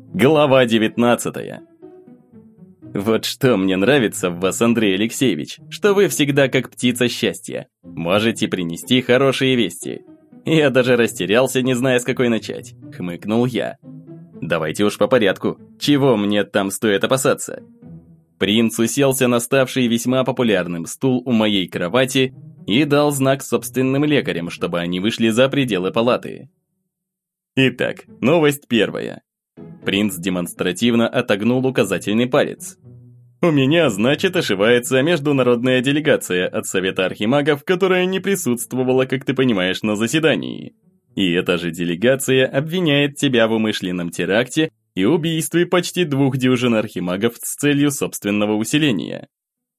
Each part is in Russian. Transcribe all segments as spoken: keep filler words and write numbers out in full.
Глава девятнадцатая. Вот что мне нравится в вас, Андрей Алексеевич, что вы всегда как птица счастья. Можете принести хорошие вести. Я даже растерялся, не зная, с какой начать. Хмыкнул я. Давайте уж по порядку. Чего мне там стоит опасаться? Принц уселся на ставший весьма популярным стул у моей кровати и дал знак собственным лекарям, чтобы они вышли за пределы палаты. Итак, новость первая. Принц демонстративно отогнул указательный палец. У меня, значит, ошивается международная делегация от Совета Архимагов, которая не присутствовала, как ты понимаешь, на заседании. И эта же делегация обвиняет тебя в умышленном теракте и убийстве почти двух дюжин архимагов с целью собственного усиления.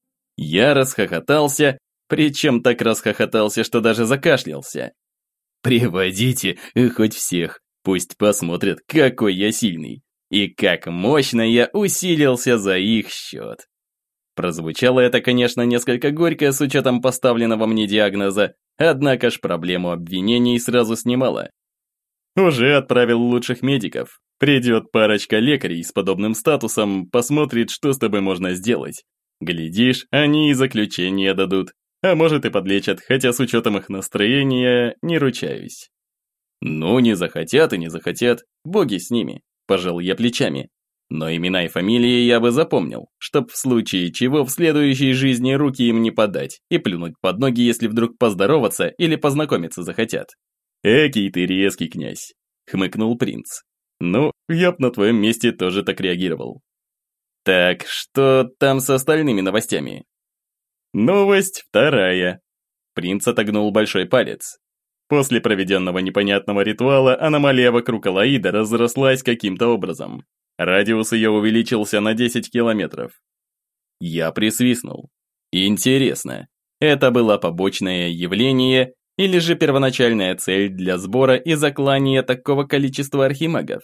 Я расхохотался, причем так расхохотался, что даже закашлялся. Приводите хоть всех, пусть посмотрят, какой я сильный. И как мощно я усилился за их счет. Прозвучало это, конечно, несколько горько с учетом поставленного мне диагноза, однако ж проблему обвинений сразу снимала. Уже отправил лучших медиков. Придет парочка лекарей с подобным статусом, посмотрит, что с тобой можно сделать. Глядишь, они и заключение дадут, а может и подлечат, хотя с учетом их настроения не ручаюсь. Ну, не захотят и не захотят, боги с ними, пожал я плечами. Но имена и фамилии я бы запомнил, чтоб в случае чего в следующей жизни руки им не подать и плюнуть под ноги, если вдруг поздороваться или познакомиться захотят. «Экий ты резкий, князь», — хмыкнул принц. «Ну, я б на твоем месте тоже так реагировал». «Так, что там с остальными новостями?» «Новость вторая». Принц отогнул большой палец. После проведенного непонятного ритуала аномалия вокруг Алаида разрослась каким-то образом. Радиус ее увеличился на десять километров. Я присвистнул. Интересно, это было побочное явление или же первоначальная цель для сбора и заклания такого количества архимагов?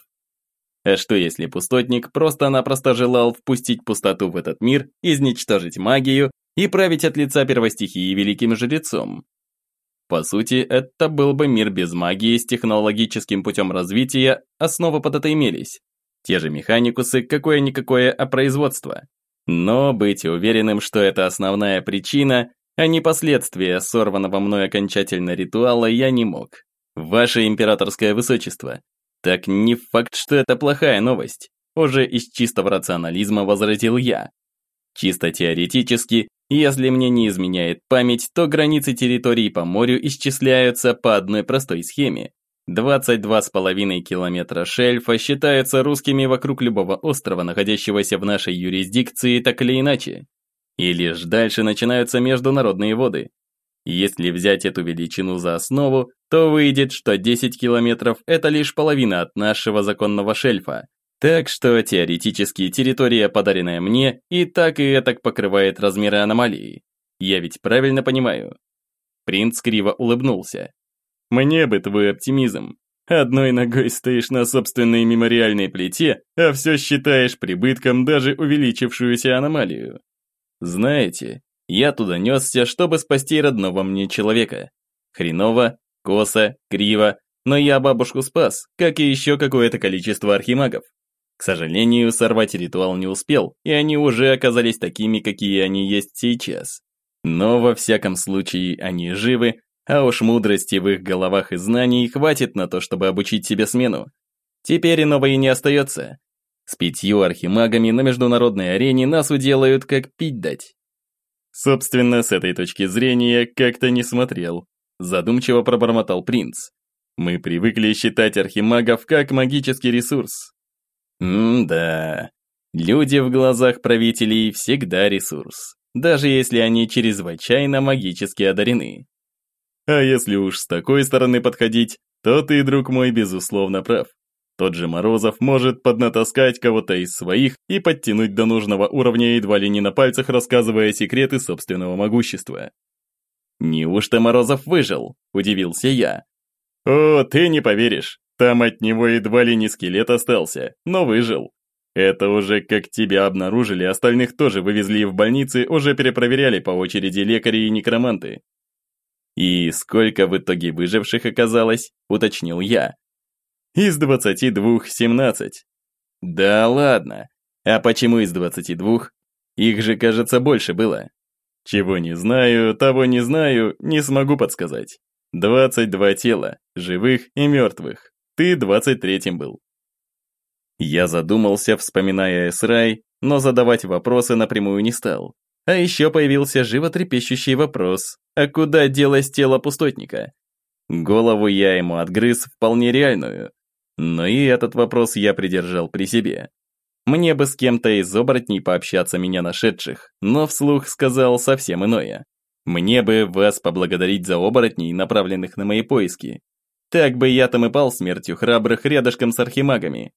А что если пустотник просто-напросто желал впустить пустоту в этот мир, изничтожить магию и править от лица первостихии великим жрецом? По сути, это был бы мир без магии с технологическим путем развития, основы под это имелись. Те же механикусы, какое-никакое, а производство. Но быть уверенным, что это основная причина, а не последствия сорванного мной окончательно ритуала, я не мог. Ваше императорское высочество, так не факт, что это плохая новость. Уже из чистого рационализма возразил я. Чисто теоретически, если мне не изменяет память, то границы территорий по морю исчисляются по одной простой схеме. двадцать два с половиной километра шельфа считаются русскими вокруг любого острова, находящегося в нашей юрисдикции, так или иначе. И лишь дальше начинаются международные воды. Если взять эту величину за основу, то выйдет, что десять километров – это лишь половина от нашего законного шельфа. Так что теоретически территория, подаренная мне, и так и этак покрывает размеры аномалии. Я ведь правильно понимаю? Принц криво улыбнулся. Мне бы твой оптимизм. Одной ногой стоишь на собственной мемориальной плите, а все считаешь прибытком даже увеличившуюся аномалию. Знаете, я туда несся, чтобы спасти родного мне человека. Хреново, косо, криво, но я бабушку спас, как и еще какое-то количество архимагов. К сожалению, сорвать ритуал не успел, и они уже оказались такими, какие они есть сейчас. Но во всяком случае они живы, а уж мудрости в их головах и знаний хватит на то, чтобы обучить себе смену. Теперь иного и не остается. С пятью архимагами на международной арене нас уделают, как пить дать. Собственно, с этой точки зрения как-то не смотрел. Задумчиво пробормотал принц. Мы привыкли считать архимагов как магический ресурс. М-да. Люди в глазах правителей всегда ресурс, даже если они чрезвычайно магически одарены. А если уж с такой стороны подходить, то ты, друг мой, безусловно прав. Тот же Морозов может поднатаскать кого-то из своих и подтянуть до нужного уровня, едва ли не на пальцах рассказывая секреты собственного могущества. «Неужто Морозов выжил?» – удивился я. «О, ты не поверишь, там от него едва ли не скелет остался, но выжил. Это уже как тебя обнаружили, остальных тоже вывезли в больницы, уже перепроверяли по очереди лекари и некроманты». «И сколько в итоге выживших оказалось?» – уточнил я. «Из двадцати двух семнадцать». Да ладно. А почему из двадцати двух? Их же, кажется, больше было. Чего не знаю, того не знаю, не смогу подсказать. двадцать два тела, живых и мертвых. Ты двадцать третьим был. Я задумался, вспоминая Эсрай, но задавать вопросы напрямую не стал. А еще появился животрепещущий вопрос, а куда делось тело пустотника? Голову я ему отгрыз вполне реальную. Но и этот вопрос я придержал при себе. Мне бы с кем-то из оборотней пообщаться меня нашедших, но вслух сказал совсем иное. Мне бы вас поблагодарить за оборотней, направленных на мои поиски. Так бы я там и пал смертью храбрых рядышком с архимагами.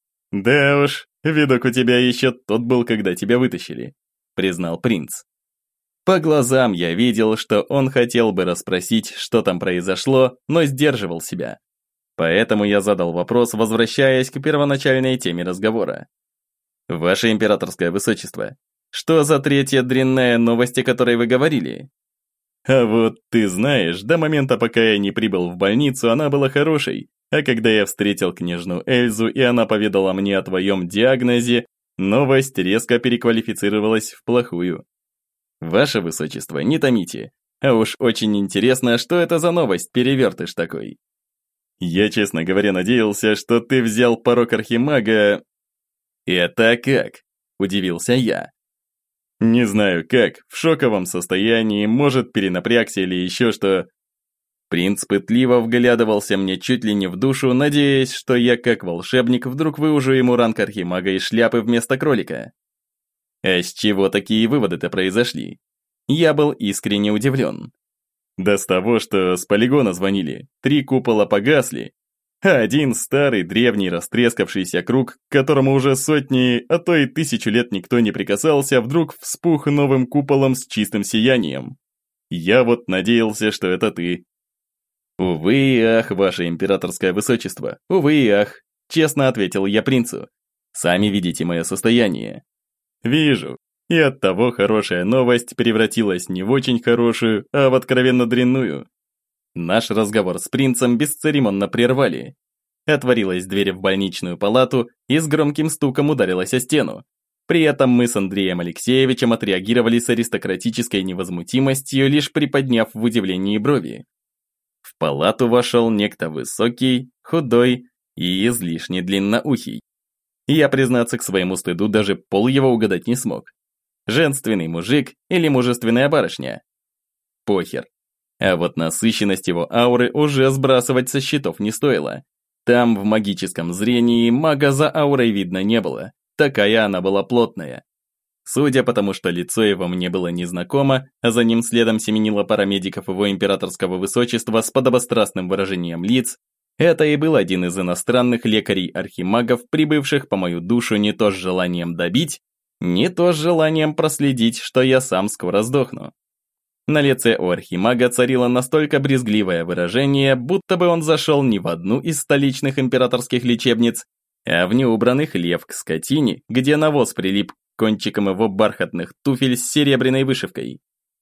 Да уж, видок у тебя еще тот был, когда тебя вытащили, признал принц. По глазам я видел, что он хотел бы расспросить, что там произошло, но сдерживал себя. Поэтому я задал вопрос, возвращаясь к первоначальной теме разговора. Ваше императорское высочество, что за третья дрянная новость, о которой вы говорили? А вот ты знаешь, до момента, пока я не прибыл в больницу, она была хорошей, а когда я встретил княжну Эльзу, и она поведала мне о твоем диагнозе, новость резко переквалифицировалась в плохую. Ваше высочество, не томите, а уж очень интересно, что это за новость, перевертыш такой. Я, честно говоря, надеялся, что ты взял порок архимага. Это как? Удивился я. Не знаю как, в шоковом состоянии, может, перенапрягся или еще что. Принц пытливо вглядывался мне чуть ли не в душу, надеясь, что я, как волшебник, вдруг выужу ему ранг архимага из шляпы вместо кролика. А с чего такие выводы-то произошли? Я был искренне удивлен. Да с того, что с полигона звонили, три купола погасли, а один старый, древний, растрескавшийся круг, к которому уже сотни, а то и тысячу лет никто не прикасался, вдруг вспух новым куполом с чистым сиянием. Я вот надеялся, что это ты. Увы и ах, ваше императорское высочество, увы и ах, честно ответил я принцу. Сами видите мое состояние. Вижу. И оттого хорошая новость превратилась не в очень хорошую, а в откровенно дрянную. Наш разговор с принцем бесцеремонно прервали. Отворилась дверь в больничную палату и с громким стуком ударилась о стену. При этом мы с Андреем Алексеевичем отреагировали с аристократической невозмутимостью, лишь приподняв в удивлении брови. В палату вошел некто высокий, худой и излишне длинноухий. Я, признаться к своему стыду, даже пол его угадать не смог. Женственный мужик или мужественная барышня? Похер. А вот насыщенность его ауры уже сбрасывать со счетов не стоило. Там в магическом зрении мага за аурой видно не было. Такая она была плотная. Судя по тому, что лицо его мне было незнакомо, а за ним следом семенила пара медиков его императорского высочества с подобострастным выражением лиц, это и был один из иностранных лекарей-архимагов, прибывших по мою душу не то с желанием добить, не то с желанием проследить, что я сам скоро сдохну. На лице у архимага царило настолько брезгливое выражение, будто бы он зашел не в одну из столичных императорских лечебниц, а в неубранный хлев к скотине, где навоз прилип к кончикам его бархатных туфель с серебряной вышивкой.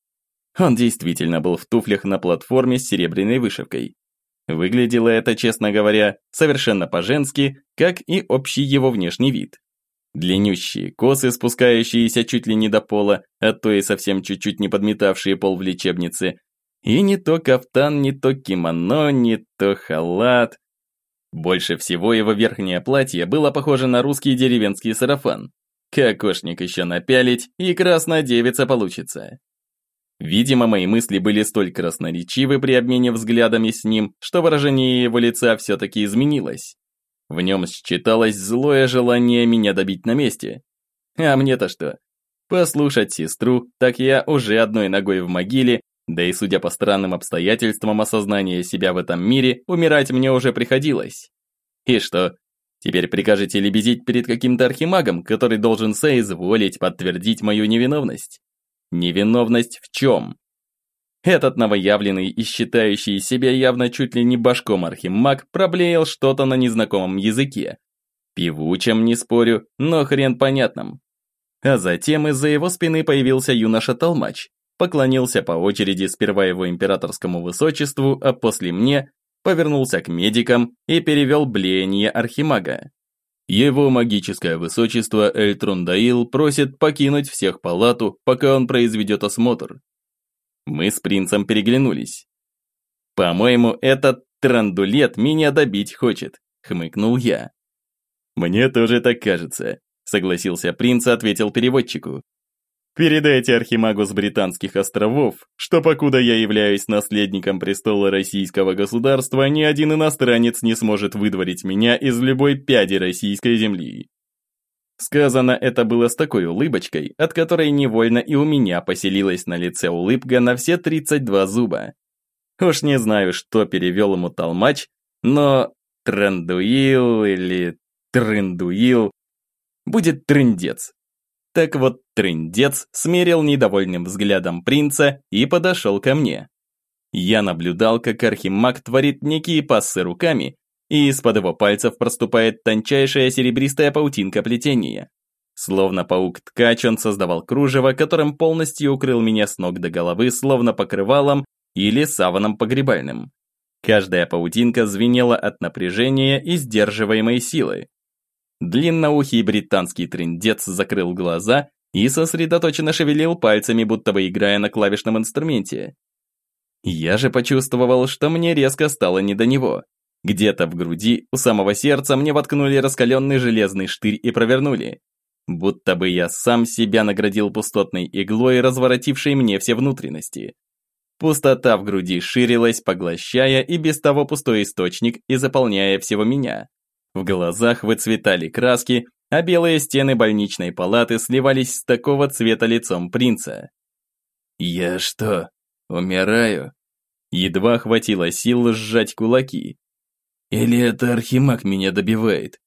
Он действительно был в туфлях на платформе с серебряной вышивкой. Выглядело это, честно говоря, совершенно по-женски, как и общий его внешний вид. Длиннющие косы, спускающиеся чуть ли не до пола, а то и совсем чуть-чуть не подметавшие пол в лечебнице. И не то кафтан, не то кимоно, не то халат. Больше всего его верхнее платье было похоже на русский деревенский сарафан. Кокошник еще напялить, и красная девица получится. Видимо, мои мысли были столь красноречивы при обмене взглядами с ним, что выражение его лица все-таки изменилось. В нем считалось злое желание меня добить на месте. А мне-то что? Послушать сестру, так я уже одной ногой в могиле, да и судя по странным обстоятельствам осознания себя в этом мире, умирать мне уже приходилось. И что? Теперь прикажете лебезить перед каким-то архимагом, который должен соизволить подтвердить мою невиновность? Невиновность в чем? Этот новоявленный и считающий себя явно чуть ли не башком архимаг проблеял что-то на незнакомом языке. Певучем, не спорю, но хрен понятным. А затем из-за его спины появился юноша-толмач, поклонился по очереди сперва его императорскому высочеству, а после мне, повернулся к медикам и перевел блеяние архимага. Его магическое высочество Эль-Трондаил просит покинуть всех палату, пока он произведет осмотр. Мы с принцем переглянулись. «По-моему, этот трандулет меня добить хочет», – хмыкнул я. «Мне тоже так кажется», – согласился принц и ответил переводчику. «Передайте архимагу с Британских островов, что покуда я являюсь наследником престола российского государства, ни один иностранец не сможет выдворить меня из любой пяди российской земли». Сказано это было с такой улыбочкой, от которой невольно и у меня поселилась на лице улыбка на все тридцать два зуба. Уж не знаю, что перевел ему толмач, но трандуил или трындуил будет трындец. Так вот, трындец смерил недовольным взглядом принца и подошел ко мне. Я наблюдал, как архимаг творит некие пассы руками, и из-под его пальцев проступает тончайшая серебристая паутинка плетения. Словно паук-ткач он создавал кружево, которым полностью укрыл меня с ног до головы, словно покрывалом или саваном погребальным. Каждая паутинка звенела от напряжения и сдерживаемой силы. Длинноухий британский трындец закрыл глаза и сосредоточенно шевелил пальцами, будто бы играя на клавишном инструменте. Я же почувствовал, что мне резко стало не до него. Где-то в груди, у самого сердца, мне воткнули раскаленный железный штырь и провернули. Будто бы я сам себя наградил пустотной иглой, разворотившей мне все внутренности. Пустота в груди ширилась, поглощая и без того пустой источник и заполняя всего меня. В глазах выцветали краски, а белые стены больничной палаты сливались с такого цвета лицом принца. «Я что, умираю?» Едва хватило сил сжать кулаки. «Или это архимаг меня добивает?»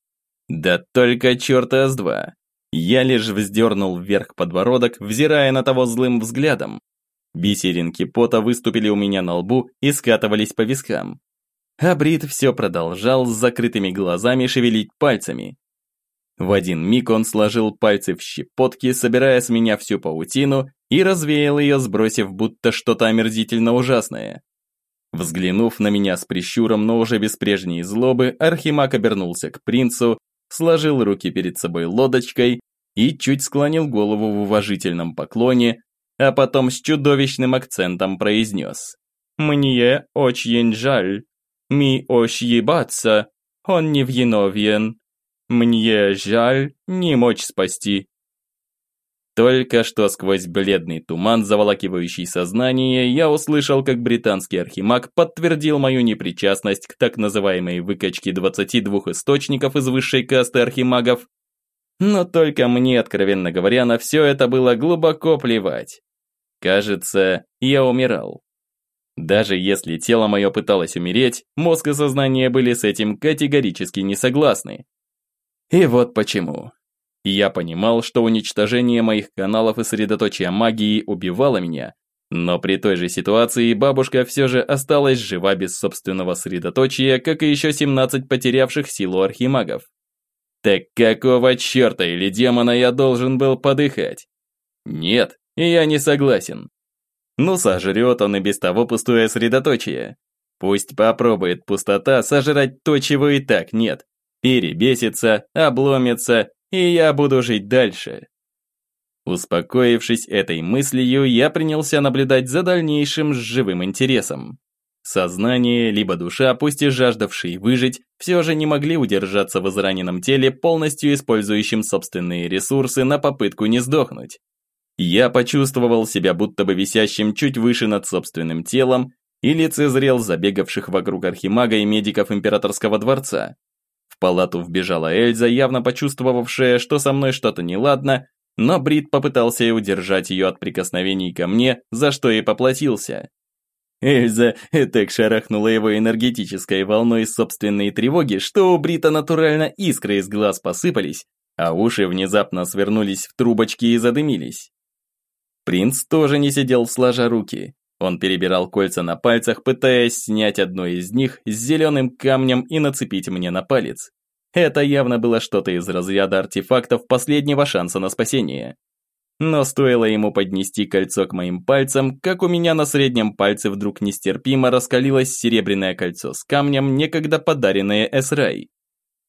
Да только черта с два. Я лишь вздернул вверх подбородок, взирая на того злым взглядом. Бисеринки пота выступили у меня на лбу и скатывались по вискам. А Брит все продолжал с закрытыми глазами шевелить пальцами. В один миг он сложил пальцы в щепотки, собирая с меня всю паутину, и развеял ее, сбросив будто что-то омерзительно ужасное. Взглянув на меня с прищуром, но уже без прежней злобы, архимаг обернулся к принцу, сложил руки перед собой лодочкой и чуть склонил голову в уважительном поклоне, а потом с чудовищным акцентом произнес: «Мне очень жаль. Ми ошибаться, он не виновен. Мне жаль не мочь спасти». Только что сквозь бледный туман, заволакивающий сознание, я услышал, как британский архимаг подтвердил мою непричастность к так называемой выкачке двадцати двух источников из высшей касты архимагов. Но только мне, откровенно говоря, на все это было глубоко плевать. Кажется, я умирал. Даже если тело мое пыталось умереть, мозг и сознание были с этим категорически не согласны. И вот почему. Я понимал, что уничтожение моих каналов и средоточия магии убивало меня, но при той же ситуации бабушка все же осталась жива без собственного средоточия, как и еще семнадцать потерявших силу архимагов. Так какого черта или демона я должен был подыхать? Нет, я не согласен. Ну, сожрет он и без того пустое средоточие. Пусть попробует пустота сожрать то, чего и так нет. Перебесится, обломится, и я буду жить дальше. Успокоившись этой мыслью, я принялся наблюдать за дальнейшим с живым интересом. Сознание, либо душа, пусть и жаждавшие выжить, все же не могли удержаться в израненном теле, полностью использующим собственные ресурсы на попытку не сдохнуть. Я почувствовал себя будто бы висящим чуть выше над собственным телом и лицезрел забегавших вокруг архимага и медиков императорского дворца. В палату вбежала Эльза, явно почувствовавшая, что со мной что-то неладно, но Брит попытался и удержать ее от прикосновений ко мне, за что и поплатился. Эльза так шарахнула его энергетической волной собственной тревоги, что у Брита натурально искры из глаз посыпались, а уши внезапно свернулись в трубочки и задымились. Принц тоже не сидел сложа руки. Он перебирал кольца на пальцах, пытаясь снять одно из них с зеленым камнем и нацепить мне на палец. Это явно было что-то из разряда артефактов последнего шанса на спасение. Но стоило ему поднести кольцо к моим пальцам, как у меня на среднем пальце вдруг нестерпимо раскалилось серебряное кольцо с камнем, некогда подаренное Эсрай.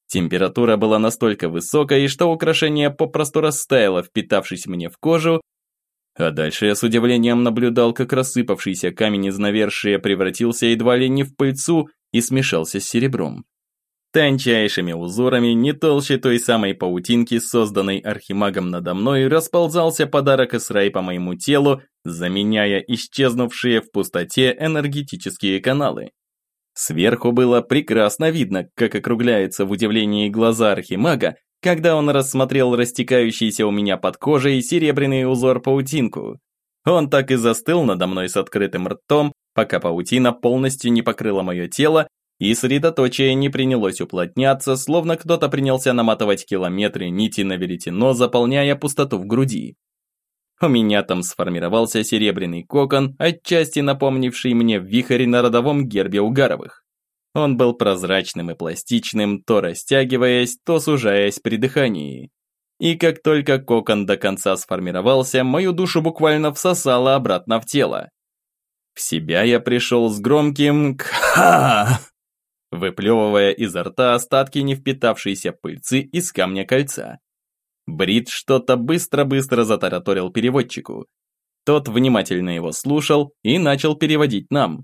Температура была настолько высокой, что украшение попросту растаяло, впитавшись мне в кожу, а дальше я с удивлением наблюдал, как рассыпавшийся камень из навершия превратился едва ли не в пыльцу и смешался с серебром. Тончайшими узорами, не толще той самой паутинки, созданной архимагом надо мной, расползался подарок Исраи по моему телу, заменяя исчезнувшие в пустоте энергетические каналы. Сверху было прекрасно видно, как округляются в удивлении глаза архимага, когда он рассмотрел растекающийся у меня под кожей серебряный узор-паутинку. Он так и застыл надо мной с открытым ртом, пока паутина полностью не покрыла мое тело, и средоточие не принялось уплотняться, словно кто-то принялся наматывать километры нити на веретено, заполняя пустоту в груди. У меня там сформировался серебряный кокон, отчасти напомнивший мне вихрь на родовом гербе Угаровых. Он был прозрачным и пластичным, то растягиваясь, то сужаясь при дыхании. И как только кокон до конца сформировался, мою душу буквально всосало обратно в тело. В себя я пришел с громким «Кха!», выплевывая изо рта остатки не впитавшейся пыльцы из камня кольца. Брит что-то быстро-быстро затараторил переводчику. Тот внимательно его слушал и начал переводить нам.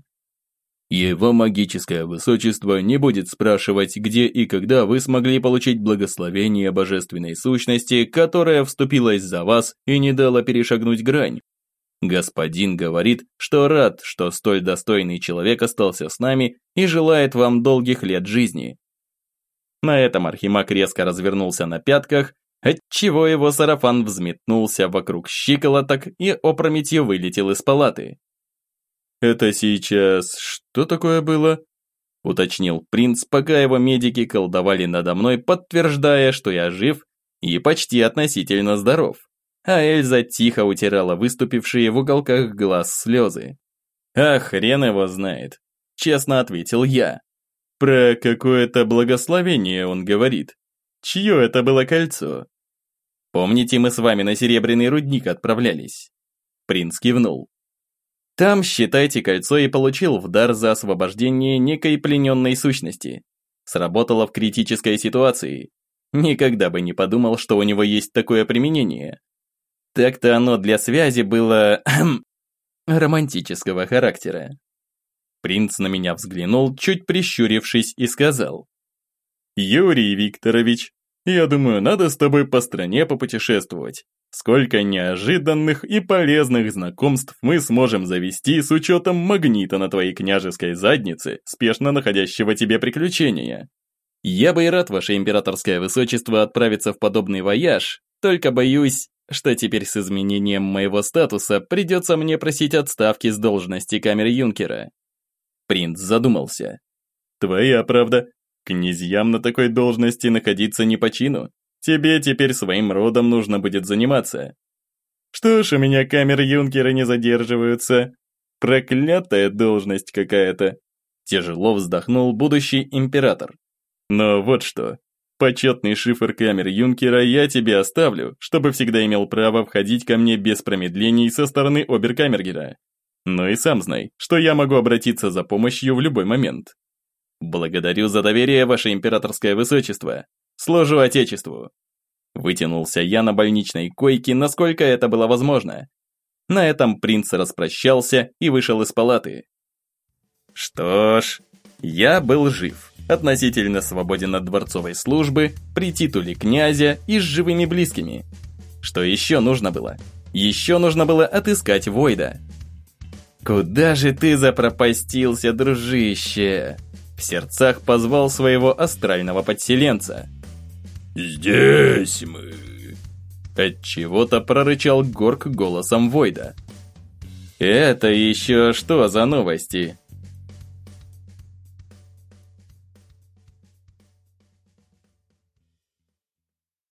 Его магическое высочество не будет спрашивать, где и когда вы смогли получить благословение божественной сущности, которая вступилась за вас и не дала перешагнуть грань. Господин говорит, что рад, что столь достойный человек остался с нами и желает вам долгих лет жизни. На этом архимаг резко развернулся на пятках, отчего его сарафан взметнулся вокруг щиколоток и опрометью вылетел из палаты. «Это сейчас что такое было?» – уточнил принц, пока его медики колдовали надо мной, подтверждая, что я жив и почти относительно здоров. А Эльза тихо утирала выступившие в уголках глаз слезы. «А хрен его знает», – честно ответил я. «Про какое-то благословение он говорит. Чье это было кольцо?» «Помните, мы с вами на Серебряный рудник отправлялись?» Принц кивнул. «Там, считайте, кольцо и получил в дар за освобождение некой плененной сущности. Сработало в критической ситуации. Никогда бы не подумал, что у него есть такое применение. Так-то оно для связи было романтического характера». Принц на меня взглянул, чуть прищурившись, и сказал: «Юрий Викторович, я думаю, надо с тобой по стране попутешествовать. Сколько неожиданных и полезных знакомств мы сможем завести с учетом магнита на твоей княжеской заднице, спешно находящего тебе приключения. Я бы и рад, ваше императорское высочество, отправиться в подобный вояж, только боюсь, что теперь с изменением моего статуса придется мне просить отставки с должности камер-юнкера». Принц задумался. «Твоя правда. Князьям на такой должности находиться не по чину. Тебе теперь своим родом нужно будет заниматься. Что ж, у меня камер-юнкеры не задерживаются. Проклятая должность какая-то». Тяжело вздохнул будущий император. «Но вот что. Почетный шифр камер-юнкера я тебе оставлю, чтобы всегда имел право входить ко мне без промедлений со стороны оберкамергера. Ну и сам знай, что я могу обратиться за помощью в любой момент. Благодарю за доверие, ваше императорское высочество. Служу отечеству». Вытянулся я на больничной койке, насколько это было возможно. На этом принц распрощался и вышел из палаты. Что ж, я был жив, относительно свободен от дворцовой службы, при титуле князя и с живыми близкими. Что еще нужно было? Еще нужно было отыскать Войда. «Куда же ты запропастился, дружище?» В сердцах позвал своего астрального подселенца. «Здесь мы!» Отчего-то прорычал Горк голосом Войда. «Это еще что за новости?»